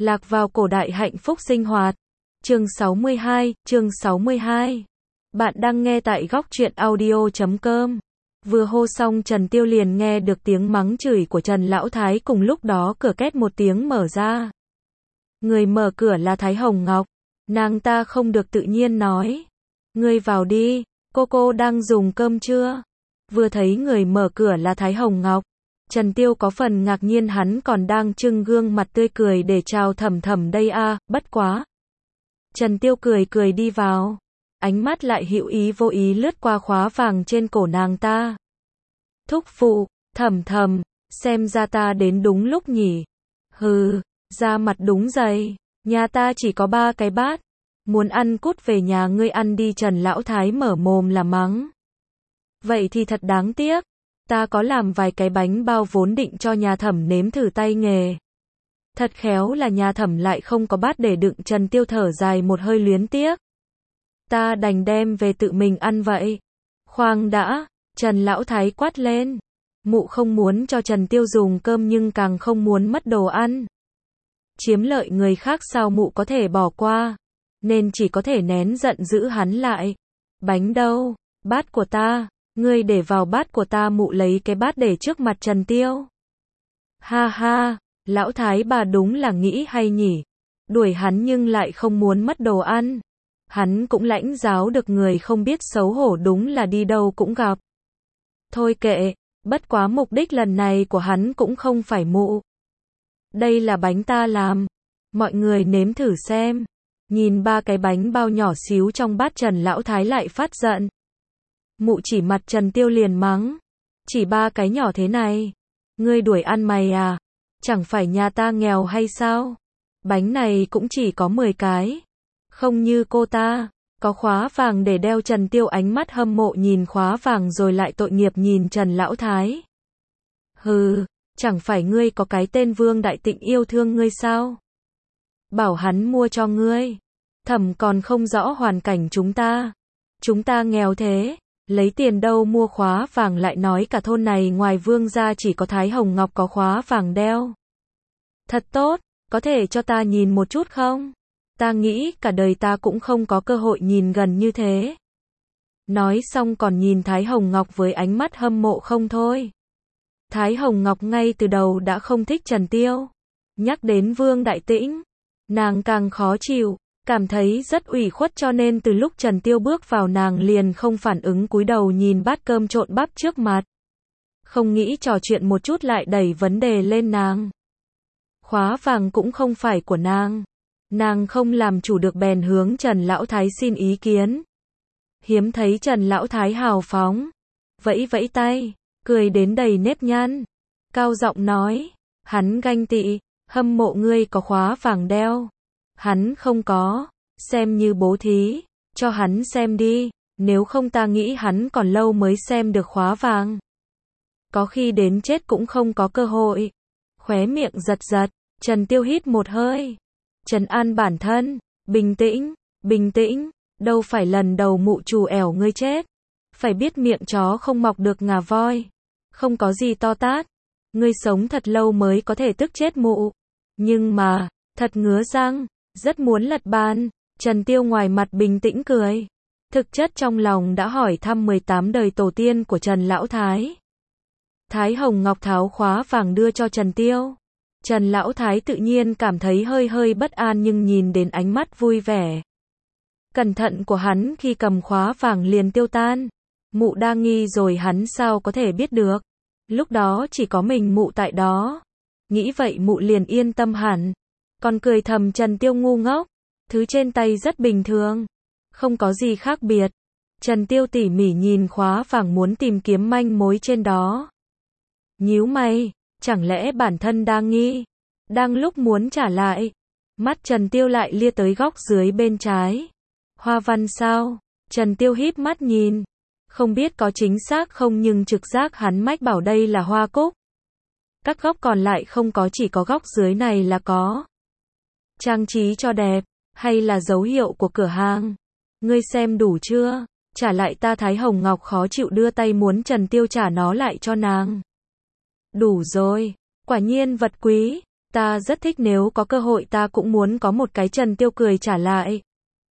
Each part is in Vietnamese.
Lạc vào cổ đại hạnh phúc sinh hoạt. Chương 62. Bạn đang nghe tại góc truyện audio.com. Vừa hô xong Trần Tiêu liền nghe được tiếng mắng chửi của Trần Lão Thái, cùng lúc đó cửa két một tiếng mở ra. Người mở cửa là Thái Hồng Ngọc. Nàng ta không được tự nhiên nói: "Ngươi vào đi, cô đang dùng cơm chưa?" Vừa thấy người mở cửa là Thái Hồng Ngọc, Trần Tiêu có phần ngạc nhiên, hắn còn đang trưng gương mặt tươi cười để chào Thẩm Thẩm đây à, bất quá. Trần Tiêu cười đi vào, ánh mắt lại hữu ý vô ý lướt qua khóa vàng trên cổ nàng ta. "Thúc phụ, Thẩm Thẩm, xem ra ta đến đúng lúc nhỉ." "Hừ, ra mặt đúng dày, nhà ta chỉ có 3 cái bát, muốn ăn cút về nhà ngươi ăn đi." Trần Lão Thái mở mồm là mắng. "Vậy thì thật đáng tiếc, ta có làm vài cái bánh bao vốn định cho nhà Thẩm nếm thử tay nghề. Thật khéo là nhà Thẩm lại không có bát để đựng." Trần Tiêu thở dài một hơi luyến tiếc. "Ta đành đem về tự mình ăn vậy." "Khoan đã," Trần Lão Thái quát lên. Mụ không muốn cho Trần Tiêu dùng cơm nhưng càng không muốn mất đồ ăn. Chiếm lợi người khác sao mụ có thể bỏ qua, nên chỉ có thể nén giận giữ hắn lại. "Bánh đâu? Bát của ta." "Ngươi để vào bát của ta." Mụ lấy cái bát để trước mặt Trần Tiêu. "Ha ha, Lão Thái bà đúng là nghĩ hay nhỉ. Đuổi hắn nhưng lại không muốn mất đồ ăn. Hắn cũng lãnh giáo được người không biết xấu hổ, đúng là đi đâu cũng gặp." "Thôi kệ, bất quá mục đích lần này của hắn cũng không phải mụ. Đây là bánh ta làm, mọi người nếm thử xem." Nhìn 3 cái bánh bao nhỏ xíu trong bát, Trần Lão Thái lại phát giận. Mụ chỉ mặt Trần Tiêu liền mắng: "Chỉ 3 cái nhỏ thế này, ngươi đuổi ăn mày à? Chẳng phải nhà ta nghèo hay sao? Bánh này cũng chỉ có 10 cái, không như cô ta, có khóa vàng để đeo." Trần Tiêu ánh mắt hâm mộ nhìn khóa vàng rồi lại tội nghiệp nhìn Trần Lão Thái. "Hừ, chẳng phải ngươi có cái tên Vương Đại Tịnh yêu thương ngươi sao? Bảo hắn mua cho ngươi. Thẩm còn không rõ hoàn cảnh chúng ta nghèo thế, lấy tiền đâu mua khóa vàng, lại nói cả thôn này ngoài Vương gia chỉ có Thái Hồng Ngọc có khóa vàng đeo. Thật tốt, có thể cho ta nhìn một chút không? Ta nghĩ cả đời ta cũng không có cơ hội nhìn gần như thế." Nói xong còn nhìn Thái Hồng Ngọc với ánh mắt hâm mộ không thôi. Thái Hồng Ngọc ngay từ đầu đã không thích Trần Tiêu. Nhắc đến Vương Đại Tĩnh, nàng càng khó chịu, cảm thấy rất ủy khuất, cho nên từ lúc Trần Tiêu bước vào nàng liền không phản ứng, cúi đầu nhìn bát cơm trộn bắp trước mặt. Không nghĩ trò chuyện một chút lại đẩy vấn đề lên nàng. Khóa vàng cũng không phải của nàng. Nàng không làm chủ được bèn hướng Trần Lão Thái xin ý kiến. Hiếm thấy Trần Lão Thái hào phóng, vẫy vẫy tay, cười đến đầy nếp nhăn, cao giọng nói: "Hắn ganh tị, hâm mộ ngươi có khóa vàng đeo. Hắn không có, xem như bố thí, cho hắn xem đi, nếu không ta nghĩ hắn còn lâu mới xem được khóa vàng. Có khi đến chết cũng không có cơ hội." Khóe miệng giật giật, Trần Tiêu hít một hơi, trấn an bản thân: bình tĩnh, đâu phải lần đầu mụ trù ẻo ngươi chết. Phải biết miệng chó không mọc được ngà voi, không có gì to tát. Ngươi sống thật lâu mới có thể tức chết mụ. Nhưng mà, thật ngứa răng, rất muốn lật bàn." Trần Tiêu ngoài mặt bình tĩnh cười, thực chất trong lòng đã hỏi thăm 18 đời tổ tiên của Trần Lão Thái. Thái Hồng Ngọc tháo khóa vàng đưa cho Trần Tiêu. Trần Lão Thái tự nhiên cảm thấy hơi bất an, nhưng nhìn đến ánh mắt vui vẻ, cẩn thận của hắn khi cầm khóa vàng liền tiêu tan. Mụ đa nghi rồi, hắn sao có thể biết được. Lúc đó chỉ có mình mụ tại đó. Nghĩ vậy mụ liền yên tâm hẳn. Còn cười thầm Trần Tiêu ngu ngốc, thứ trên tay rất bình thường, không có gì khác biệt. Trần Tiêu tỉ mỉ nhìn khóa vàng muốn tìm kiếm manh mối trên đó. Nhíu mày, chẳng lẽ bản thân đa nghi? Đang lúc muốn trả lại, mắt Trần Tiêu lại lia tới góc dưới bên trái. Hoa văn sao? Trần Tiêu híp mắt nhìn, không biết có chính xác không nhưng trực giác hắn mách bảo đây là hoa cúc. Các góc còn lại không có, chỉ có góc dưới này là có. Trang trí cho đẹp, hay là dấu hiệu của cửa hàng? Ngươi xem đủ chưa? Trả lại ta. Thái Hồng Ngọc khó chịu đưa tay muốn Trần Tiêu trả nó lại cho nàng. Đủ rồi, quả nhiên vật quý. Ta rất thích, nếu có cơ hội ta cũng muốn có một cái. Trần Tiêu cười trả lại.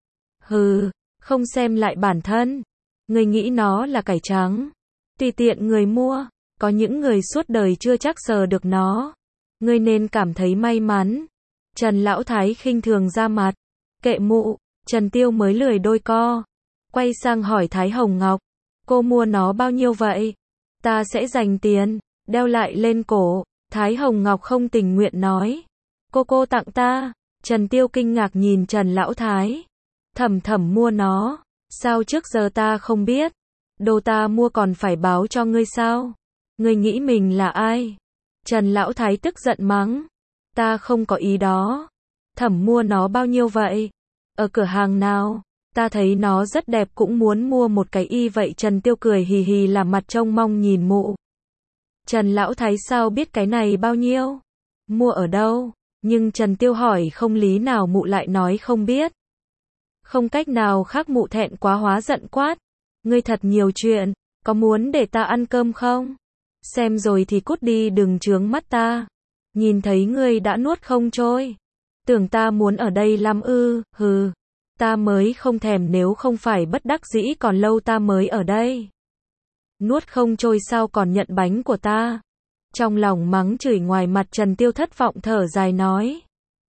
Hừ, không xem lại bản thân. Người nghĩ nó là cải trắng, tùy tiện người mua. Có những người suốt đời chưa chắc sờ được nó. Ngươi nên cảm thấy may mắn. Trần Lão Thái khinh thường ra mặt. Kệ mụ. Trần Tiêu mới lười đôi co. Quay sang hỏi Thái Hồng Ngọc. Cô mua nó bao nhiêu vậy? Ta sẽ dành tiền, đeo lại lên cổ. Thái Hồng Ngọc không tình nguyện nói. Cô tặng ta. Trần Tiêu kinh ngạc nhìn Trần Lão Thái. Thầm mua nó. Sao trước giờ ta không biết? Đồ ta mua còn phải báo cho ngươi sao? Ngươi nghĩ mình là ai? Trần Lão Thái tức giận mắng. Ta không có ý đó. Thẩm mua nó bao nhiêu vậy? Ở cửa hàng nào? Ta thấy nó rất đẹp cũng muốn mua một cái y vậy. Trần Tiêu cười hì hì làm mặt trông mong nhìn mụ. Trần Lão Thái sao biết cái này bao nhiêu? Mua ở đâu? Nhưng Trần Tiêu hỏi không lý nào mụ lại nói không biết. Không cách nào khác, mụ thẹn quá hóa giận quát. Ngươi thật nhiều chuyện, có muốn để ta ăn cơm không? Xem rồi thì cút đi, đừng chướng mắt ta. Nhìn thấy ngươi đã nuốt không trôi. Tưởng ta muốn ở đây lắm ư? Hừ, ta mới không thèm, nếu không phải bất đắc dĩ còn lâu ta mới ở đây. Nuốt không trôi sao còn nhận bánh của ta? Trong lòng mắng chửi, ngoài mặt Trần Tiêu thất vọng thở dài nói.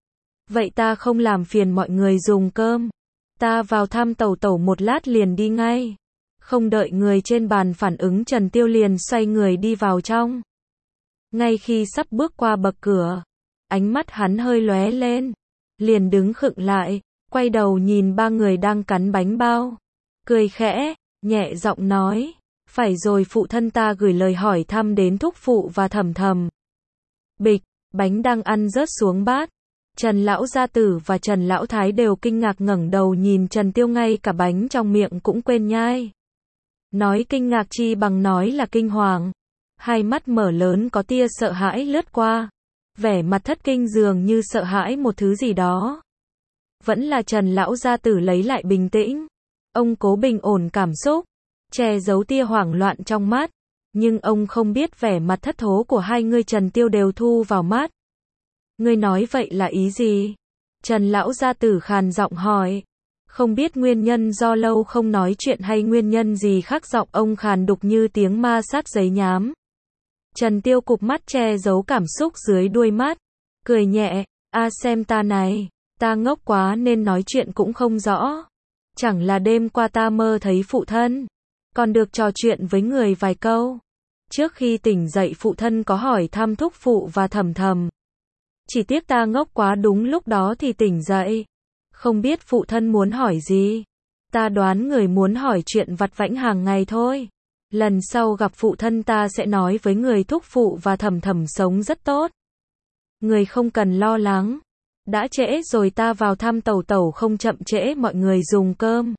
Vậy ta không làm phiền mọi người dùng cơm. Ta vào thăm Tẩu Tẩu một lát liền đi ngay. Không đợi người trên bàn phản ứng, Trần Tiêu liền xoay người đi vào trong. Ngay khi sắp bước qua bậc cửa, ánh mắt hắn hơi lóe lên, liền đứng khựng lại, quay đầu nhìn ba người đang cắn bánh bao, cười khẽ, nhẹ giọng nói, phải rồi, phụ thân ta gửi lời hỏi thăm đến thúc phụ và thầm. Bịch, bánh đang ăn rớt xuống bát. Trần Lão Gia Tử và Trần Lão Thái đều kinh ngạc ngẩng đầu nhìn Trần Tiêu, ngay cả bánh trong miệng cũng quên nhai. Nói kinh ngạc chi bằng nói là kinh hoàng. Hai mắt mở lớn có tia sợ hãi lướt qua. Vẻ mặt thất kinh dường như sợ hãi một thứ gì đó. Vẫn là Trần Lão Gia Tử lấy lại bình tĩnh. Ông cố bình ổn cảm xúc, che giấu tia hoảng loạn trong mắt. Nhưng ông không biết vẻ mặt thất thố của hai người Trần Tiêu đều thu vào mắt. Ngươi nói vậy là ý gì? Trần Lão Gia Tử khàn giọng hỏi. Không biết nguyên nhân do lâu không nói chuyện hay nguyên nhân gì khác, giọng ông khàn đục như tiếng ma sát giấy nhám. Trần Tiêu cụp mắt che giấu cảm xúc dưới đuôi mắt, cười nhẹ, xem ta này, ta ngốc quá nên nói chuyện cũng không rõ. Chẳng là đêm qua ta mơ thấy phụ thân, còn được trò chuyện với người vài câu. Trước khi tỉnh dậy phụ thân có hỏi thăm thúc phụ và thầm. Chỉ tiếc ta ngốc quá, đúng lúc đó thì tỉnh dậy. Không biết phụ thân muốn hỏi gì. Ta đoán người muốn hỏi chuyện vặt vãnh hàng ngày thôi. Lần sau gặp phụ thân ta sẽ nói với người thúc phụ và thầm sống rất tốt. Người không cần lo lắng. Đã trễ rồi, ta vào thăm Tẩu Tẩu không chậm trễ, mọi người dùng cơm.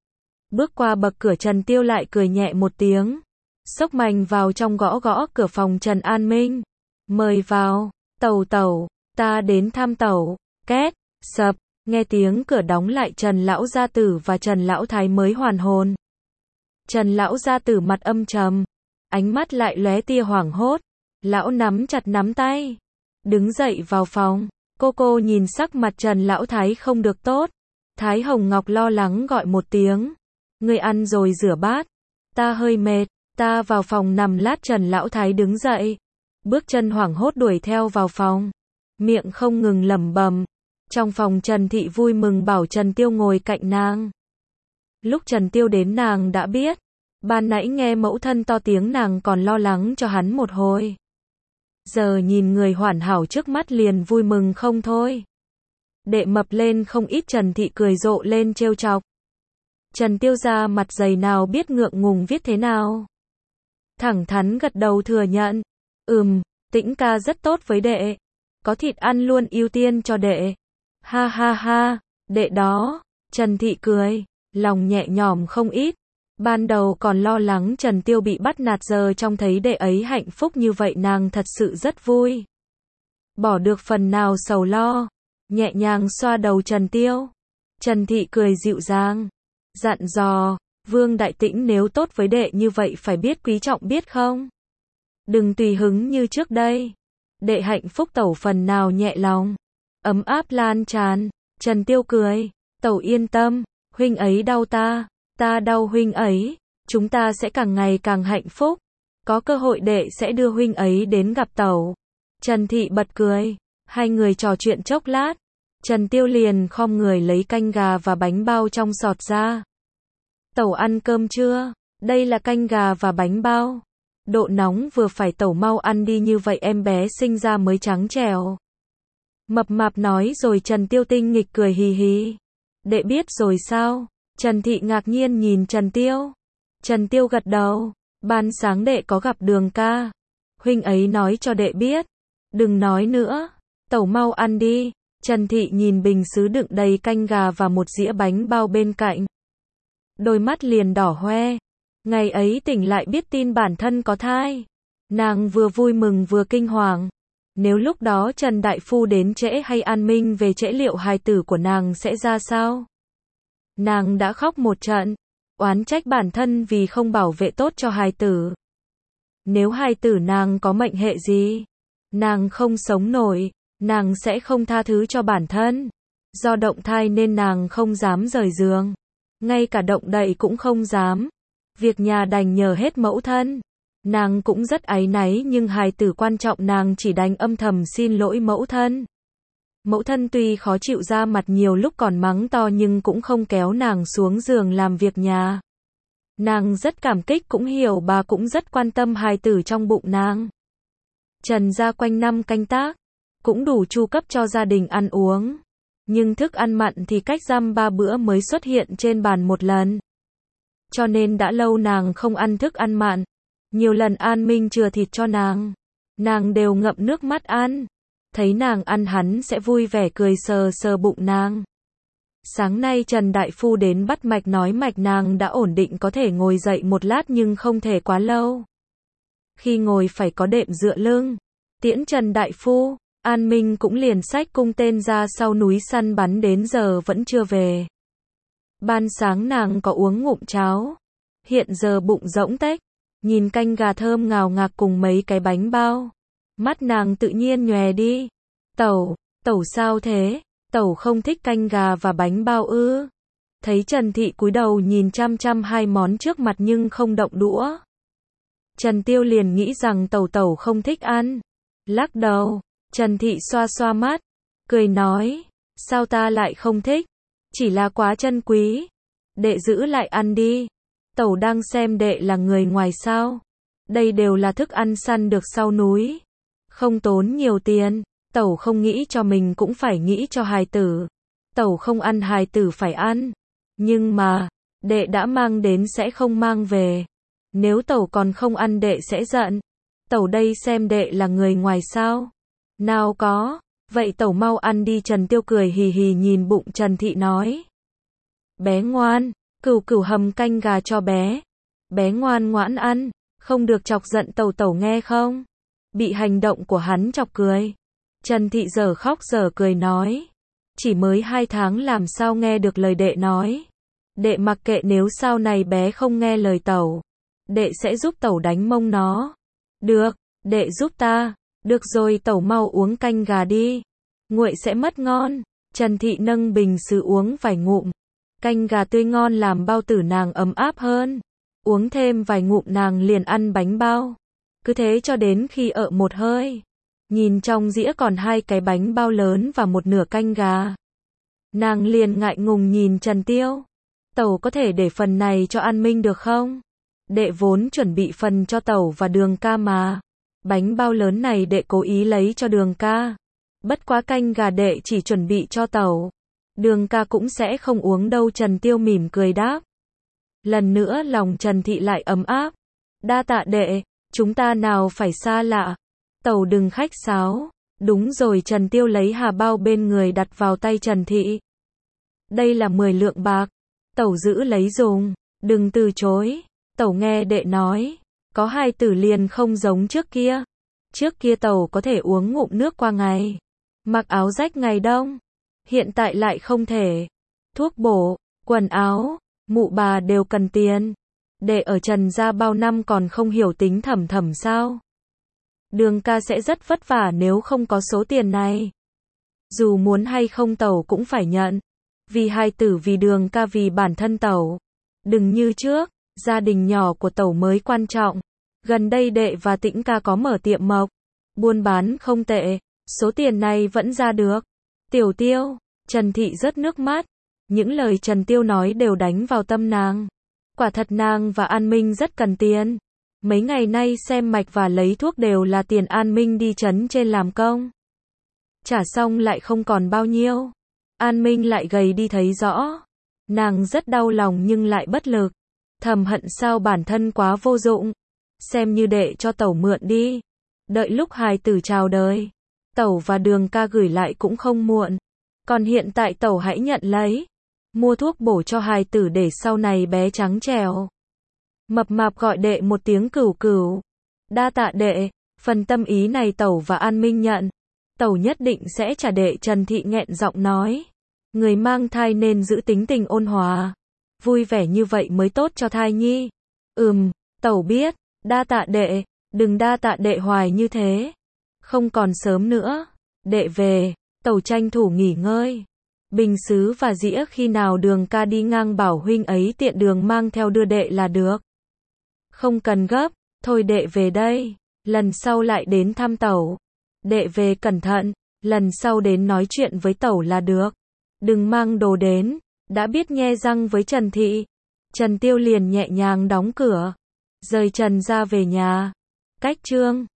Bước qua bậc cửa, Trần Tiêu lại cười nhẹ một tiếng. Xốc mạnh vào trong, gõ cửa phòng Trần An Minh. Mời vào. Tẩu, ta đến thăm Tẩu. Két, sập. Nghe tiếng cửa đóng lại, Trần Lão Gia Tử và Trần Lão Thái mới hoàn hồn. Trần Lão Gia Tử mặt âm trầm, ánh mắt lại lóe tia hoảng hốt. Lão nắm chặt nắm tay, đứng dậy vào phòng. Cô nhìn sắc mặt Trần Lão Thái không được tốt. Thái Hồng Ngọc lo lắng gọi một tiếng. Ngươi ăn rồi rửa bát. Ta hơi mệt, ta vào phòng nằm lát. Trần Lão Thái đứng dậy, bước chân hoảng hốt đuổi theo vào phòng, miệng không ngừng lẩm bẩm. Trong phòng, Trần Thị vui mừng bảo Trần Tiêu ngồi cạnh nàng. Lúc Trần Tiêu đến nàng đã biết. Ban nãy nghe mẫu thân to tiếng nàng còn lo lắng cho hắn một hồi. Giờ nhìn người hoàn hảo trước mắt liền vui mừng không thôi. Đệ mập lên không ít, Trần Thị cười rộ lên trêu chọc. Trần Tiêu ra mặt dày nào biết ngượng ngùng viết thế nào. Thẳng thắn gật đầu thừa nhận. Tĩnh ca rất tốt với đệ. Có thịt ăn luôn ưu tiên cho đệ. Ha ha, đệ đó. Trần Thị cười, lòng nhẹ nhõm không ít. Ban đầu còn lo lắng Trần Tiêu bị bắt nạt, giờ trông thấy đệ ấy hạnh phúc như vậy nàng thật sự rất vui. Bỏ được phần nào sầu lo, nhẹ nhàng xoa đầu Trần Tiêu. Trần Thị cười dịu dàng, dặn dò, Vương Đại Tĩnh nếu tốt với đệ như vậy phải biết quý trọng biết không? Đừng tùy hứng như trước đây. Đệ hạnh phúc tẩu phần nào nhẹ lòng. Ấm áp lan tràn. Trần Tiêu cười. Tẩu yên tâm, huynh ấy đau ta đau huynh ấy. Chúng ta sẽ càng ngày càng hạnh phúc. Có cơ hội đệ sẽ đưa huynh ấy đến gặp tẩu. Trần Thị bật cười. Hai người trò chuyện chốc lát. Trần Tiêu liền khom người lấy canh gà và bánh bao trong sọt ra. Tẩu ăn cơm chưa? Đây là canh gà và bánh bao. Độ nóng vừa phải, tẩu mau ăn đi, như vậy em bé sinh ra mới trắng trẻo. Mập mạp nói rồi. Trần Tiêu tinh nghịch cười hì hì. Đệ biết rồi sao? Trần Thị ngạc nhiên nhìn Trần Tiêu. Trần Tiêu gật đầu. Ban sáng đệ có gặp Đường ca. Huynh ấy nói cho đệ biết. Đừng nói nữa. Tẩu mau ăn đi. Trần Thị nhìn bình sứ đựng đầy canh gà và một dĩa bánh bao bên cạnh. Đôi mắt liền đỏ hoe. Ngày ấy tỉnh lại biết tin bản thân có thai. Nàng vừa vui mừng vừa kinh hoàng. Nếu lúc đó Trần Đại Phu đến trễ hay An Minh về trễ, liệu hài tử của nàng sẽ ra sao? Nàng đã khóc một trận. Oán trách bản thân vì không bảo vệ tốt cho hài tử. Nếu hài tử nàng có mệnh hệ gì, nàng không sống nổi, nàng sẽ không tha thứ cho bản thân. Do động thai nên nàng không dám rời giường. Ngay cả động đậy cũng không dám. Việc nhà đành nhờ hết mẫu thân. Nàng cũng rất áy náy, nhưng hài tử quan trọng, nàng chỉ đành âm thầm xin lỗi mẫu thân. Mẫu thân tuy khó chịu, ra mặt nhiều lúc còn mắng to, nhưng cũng không kéo nàng xuống giường làm việc nhà. Nàng rất cảm kích, cũng hiểu bà cũng rất quan tâm hài tử trong bụng nàng. Trần gia quanh năm canh tác, cũng đủ chu cấp cho gia đình ăn uống. Nhưng thức ăn mặn thì cách dăm 3 bữa mới xuất hiện trên bàn một lần. Cho nên đã lâu nàng không ăn thức ăn mặn. Nhiều lần An Minh chừa thịt cho nàng đều ngậm nước mắt ăn. Thấy nàng ăn hắn sẽ vui vẻ cười sờ sờ bụng nàng. Sáng nay Trần Đại Phu đến bắt mạch, nói mạch nàng đã ổn định, có thể ngồi dậy một lát nhưng không thể quá lâu. Khi ngồi phải có đệm dựa lưng. Tiễn Trần Đại Phu, An Minh cũng liền xách cung tên ra sau núi săn bắn, đến giờ vẫn chưa về. Ban sáng nàng có uống ngụm cháo. Hiện giờ bụng rỗng tếch. Nhìn canh gà thơm ngào ngạt cùng mấy cái bánh bao. Mắt nàng tự nhiên nhòe đi. Tẩu sao thế? Tẩu không thích canh gà và bánh bao ư? Thấy Trần Thị cúi đầu nhìn chăm chăm hai món trước mặt nhưng không động đũa. Trần Tiêu liền nghĩ rằng tẩu không thích ăn. Lắc đầu. Trần Thị xoa xoa mắt. Cười nói. Sao ta lại không thích? Chỉ là quá chân quý. Đệ giữ lại ăn đi. Tẩu đang xem đệ là người ngoài sao? Đây đều là thức ăn săn được sau núi. Không tốn nhiều tiền. Tẩu không nghĩ cho mình cũng phải nghĩ cho hài tử. Tẩu không ăn hài tử phải ăn. Nhưng mà, đệ đã mang đến sẽ không mang về. Nếu tẩu còn không ăn đệ sẽ giận. Tẩu đây xem đệ là người ngoài sao? Nào có. Vậy tẩu mau ăn đi. Trần Tiêu cười hì hì nhìn bụng Trần Thị nói. Bé ngoan, cửu hầm canh gà cho bé. Bé ngoan ngoãn ăn, không được chọc giận tẩu nghe không? Bị hành động của hắn chọc cười. Trần Thị giờ khóc giờ cười nói. Chỉ mới 2 tháng làm sao nghe được lời đệ nói. Đệ mặc kệ, nếu sau này bé không nghe lời tẩu, đệ sẽ giúp tẩu đánh mông nó. Được, đệ giúp ta. Được rồi, tẩu mau uống canh gà đi. Nguội sẽ mất ngon. Trần Thị nâng bình sứ uống vài ngụm. Canh gà tươi ngon làm bao tử nàng ấm áp hơn. Uống thêm vài ngụm nàng liền ăn bánh bao. Cứ thế cho đến khi ợ một hơi. Nhìn trong dĩa còn 2 cái bánh bao lớn và một nửa canh gà. Nàng liền ngại ngùng nhìn Trần Tiêu. Tẩu có thể để phần này cho An Minh được không? Đệ vốn chuẩn bị phần cho tẩu và Đường ca mà. Bánh bao lớn này đệ cố ý lấy cho Đường ca. Bất quá canh gà đệ chỉ chuẩn bị cho tẩu. Đường ca cũng sẽ không uống đâu. Trần Tiêu mỉm cười đáp. Lần nữa lòng Trần Thị lại ấm áp. Đa tạ đệ, chúng ta nào phải xa lạ. Tẩu đừng khách sáo. Đúng rồi. Trần Tiêu lấy hà bao bên người đặt vào tay Trần Thị. Đây là 10 lượng bạc. Tẩu giữ lấy dùng. Đừng từ chối. Tẩu nghe đệ nói. Có hài tử liền không giống trước kia. Trước kia tẩu có thể uống ngụm nước qua ngày. Mặc áo rách ngày đông. Hiện tại lại không thể. Thuốc bổ, quần áo, mụ bà đều cần tiền. Đệ ở Trần gia bao năm còn không hiểu tính thầm sao? Đường ca sẽ rất vất vả nếu không có số tiền này. Dù muốn hay không Tẩu cũng phải nhận. Vì hài tử, vì đường ca, vì bản thân Tẩu. Đừng như trước, gia đình nhỏ của Tẩu mới quan trọng. Gần đây đệ và Tĩnh ca có mở tiệm mộc. Buôn bán không tệ, số tiền này vẫn ra được. Tiểu Tiêu, Trần Thị rớt nước mắt. Những lời Trần Tiêu nói đều đánh vào tâm nàng. Quả thật nàng và An Minh rất cần tiền. Mấy ngày nay xem mạch và lấy thuốc đều là tiền An Minh đi trấn trên làm công. Trả xong lại không còn bao nhiêu. An Minh lại gầy đi thấy rõ. Nàng rất đau lòng nhưng lại bất lực. Thầm hận sao bản thân quá vô dụng. Xem như đệ cho Tẩu mượn đi. Đợi lúc hài tử chào đời, Tẩu và đường ca gửi lại cũng không muộn. Còn hiện tại Tẩu hãy nhận lấy. Mua thuốc bổ cho hài tử để sau này bé trắng trẻo. Mập mạp gọi đệ một tiếng cửu cửu. Đa tạ đệ, phần tâm ý này Tẩu và An Minh nhận. Tẩu nhất định sẽ trả đệ. Trần Thị nghẹn giọng nói. Người mang thai nên giữ tính tình ôn hòa. Vui vẻ như vậy mới tốt cho thai nhi. Tẩu biết, đa tạ đệ, đừng đa tạ đệ hoài như thế. Không còn sớm nữa. Đệ về, Tẩu tranh thủ nghỉ ngơi. Bình sứ và dĩa khi nào đường ca đi ngang bảo huynh ấy tiện đường mang theo đưa đệ là được. Không cần gấp, thôi đệ về đây. Lần sau lại đến thăm Tẩu. Đệ về cẩn thận, lần sau đến nói chuyện với Tẩu là được. Đừng mang đồ đến, đã biết, nhe răng với Trần Thị. Trần Tiêu liền nhẹ nhàng đóng cửa. Rời Trần ra về nhà. Cách chương